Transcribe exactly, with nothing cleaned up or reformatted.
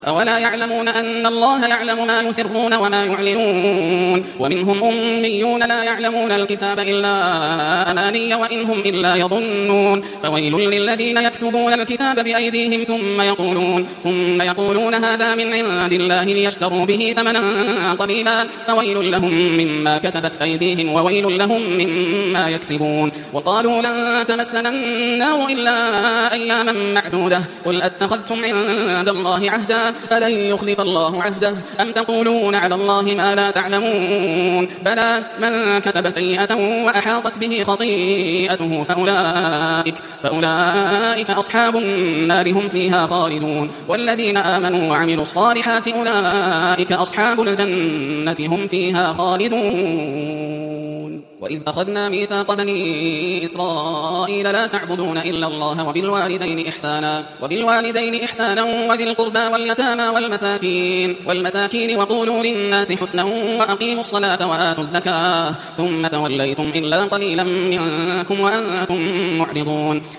أولا يعلمون أن الله يعلم ما يسرون وما يعلنون ومنهم أميون لا يعلمون الكتاب إلا أماني وإن هم إلا يظنون فويل للذين يكتبون الكتاب بأيديهم ثم يقولون, ثم يقولون هذا من عند الله ليشتروا به ثمنا قليلا فويل لهم مما كتبت أيديهم وويل لهم مما يكسبون. وقالوا لن تمسنا النار إلا أياما معدودة قل أتخذتم عند الله عهدا فلن يخلف الله عهده أم تقولون على الله ما لا تعلمون بلى من كسب سيئة وأحاطت به خطيئته فأولئك, فأولئك أصحاب النار هم فيها خالدون والذين آمنوا وعملوا الصالحات أولئك أصحاب الجنة هم فيها خالدون. وإذ أخذنا ميثاق بني إسرائيل لا تعبدون إلا الله وبالوالدين إحسانا وبالوالدين إحسانا وذي القربى واليتامى والمساكين والمساكين وقولوا للناس حسنا وأقيموا الصلاة وآتوا الزكاة ثم توليتم إلا قليلا منكم وأنتم معرضون.